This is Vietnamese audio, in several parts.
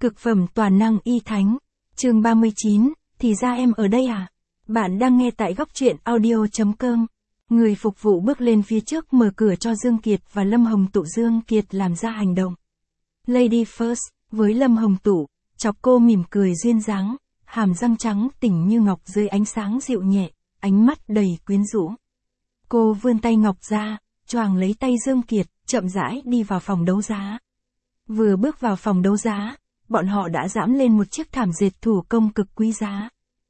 Cực phẩm toàn năng y thánh. Chương 39, thì ra em ở đây à? Bạn đang nghe tại góc truyện audio.com. Người phục vụ bước lên phía trước mở cửa cho Dương Kiệt và Lâm Hồng Tụ. Dương Kiệt làm ra hành động Lady First với Lâm Hồng Tụ, chọc cô mỉm cười duyên dáng, hàm răng trắng tỉnh như ngọc dưới ánh sáng dịu nhẹ, ánh mắt đầy quyến rũ. Cô vươn tay ngọc ra, choàng lấy tay Dương Kiệt, chậm rãi đi vào phòng đấu giá. Vừa bước vào phòng đấu giá, bọn họ đã dẫm lên một chiếc thảm dệt thủ công cực quý giá.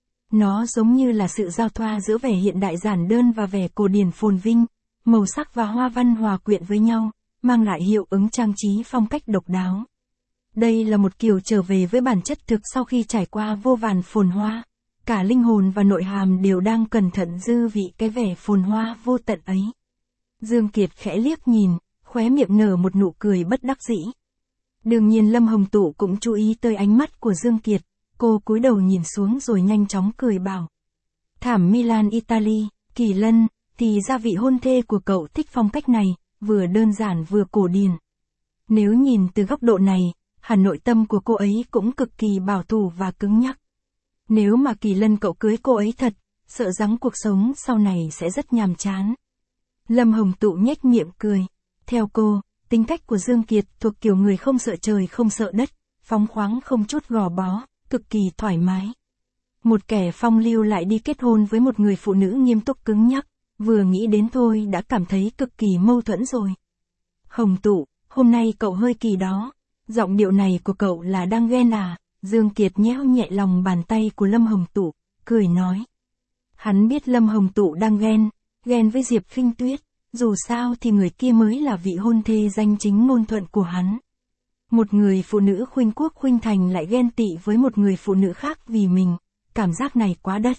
Nó giống như là sự giao thoa giữa vẻ hiện đại giản đơn và vẻ cổ điển phồn vinh, màu sắc và hoa văn hòa quyện với nhau, mang lại hiệu ứng trang trí phong cách độc đáo. Đây là một kiểu trở về với bản chất thực sau khi trải qua vô vàn phồn hoa. Cả linh hồn và nội hàm đều đang cẩn thận dư vị cái vẻ phồn hoa vô tận ấy. Dương Kiệt khẽ liếc nhìn, khóe miệng nở một nụ cười bất đắc dĩ. Đương nhiên Lâm Hồng Tụ cũng chú ý tới ánh mắt của Dương Kiệt, cô cúi đầu nhìn xuống rồi nhanh chóng cười bảo. Thảm Milan Italy, Kỳ Lân, thì ra vị hôn thê của cậu thích phong cách này, vừa đơn giản vừa cổ điển. Nếu nhìn từ góc độ này, hẳn nội tâm của cô ấy cũng cực kỳ bảo thủ và cứng nhắc. Nếu mà Kỳ Lân cậu cưới cô ấy thật, sợ rằng cuộc sống sau này sẽ rất nhàm chán. Lâm Hồng Tụ nhếch miệng cười. Theo cô, tính cách của Dương Kiệt thuộc kiểu người không sợ trời không sợ đất, phóng khoáng không chút gò bó, cực kỳ thoải mái. Một kẻ phong lưu lại đi kết hôn với một người phụ nữ nghiêm túc cứng nhắc, vừa nghĩ đến thôi đã cảm thấy cực kỳ mâu thuẫn rồi. Hồng Tụ, hôm nay cậu hơi kỳ đó, giọng điệu này của cậu là đang ghen à? Dương Kiệt nhéo nhẹ lòng bàn tay của Lâm Hồng Tụ, cười nói. Hắn biết Lâm Hồng Tụ đang ghen với Diệp Khinh Tuyết, dù sao thì người kia mới là vị hôn thê danh chính ngôn thuận của hắn. Một người phụ nữ khuynh quốc khuynh thành lại ghen tị với một người phụ nữ khác vì mình, cảm giác này quá đắt.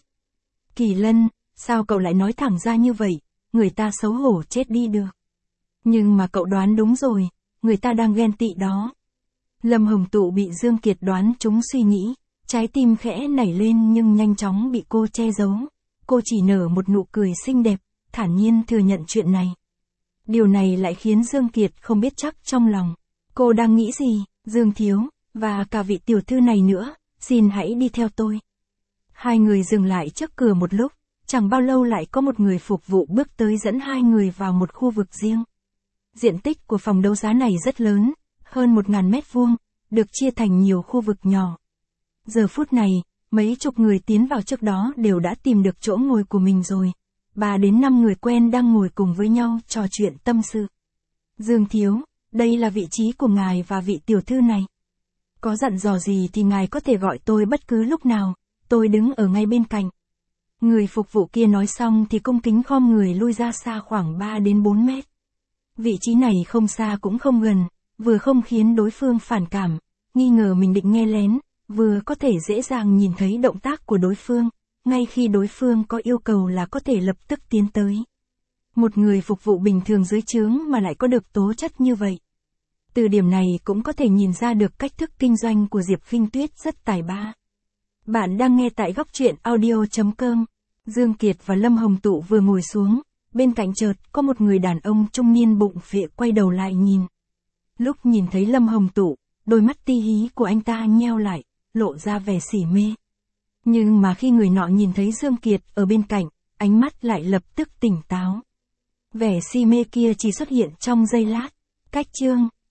Kỳ Lân, sao cậu lại nói thẳng ra như vậy, người ta xấu hổ chết đi được. Nhưng mà cậu đoán đúng rồi, người ta đang ghen tị đó. Lâm Hồng Tụ bị Dương Kiệt đoán trúng suy nghĩ, trái tim khẽ nảy lên nhưng nhanh chóng bị cô che giấu. Cô chỉ nở một nụ cười xinh đẹp, thản nhiên thừa nhận chuyện này. Điều này lại khiến Dương Kiệt không biết chắc trong lòng. Cô đang nghĩ gì, Dương Thiếu, và cả vị tiểu thư này nữa, xin hãy đi theo tôi. Hai người dừng lại trước cửa một lúc, chẳng bao lâu lại có một người phục vụ bước tới dẫn hai người vào một khu vực riêng. Diện tích của phòng đấu giá này rất lớn, hơn 1000 mét vuông, được chia thành nhiều khu vực nhỏ. Giờ phút này, mấy chục người tiến vào trước đó đều đã tìm được chỗ ngồi của mình rồi. 3 đến 5 người quen đang ngồi cùng với nhau trò chuyện tâm sự. Dương Thiếu, đây là vị trí của ngài và vị tiểu thư này. Có dặn dò gì thì ngài có thể gọi tôi bất cứ lúc nào, tôi đứng ở ngay bên cạnh. Người phục vụ kia nói xong thì cung kính khom người lui ra xa khoảng 3 đến 4 mét. Vị trí này không xa cũng không gần, vừa không khiến đối phương phản cảm, nghi ngờ mình định nghe lén, vừa có thể dễ dàng nhìn thấy động tác của đối phương, ngay khi đối phương có yêu cầu là có thể lập tức tiến tới. Một người phục vụ bình thường dưới trướng mà lại có được tố chất như vậy. Từ điểm này cũng có thể nhìn ra được cách thức kinh doanh của Diệp Khinh Tuyết rất tài ba. Bạn đang nghe tại góc truyện audio.com. Dương Kiệt và Lâm Hồng Tụ vừa ngồi xuống, bên cạnh chợt có một người đàn ông trung niên bụng phệ quay đầu lại nhìn. Lúc nhìn thấy Lâm Hồng Tụ, đôi mắt ti hí của anh ta nheo lại, lộ ra vẻ sỉ mê. Nhưng mà khi người nọ nhìn thấy Dương Kiệt ở bên cạnh, ánh mắt lại lập tức tỉnh táo. Vẻ si mê kia chỉ xuất hiện trong giây lát. Cách chương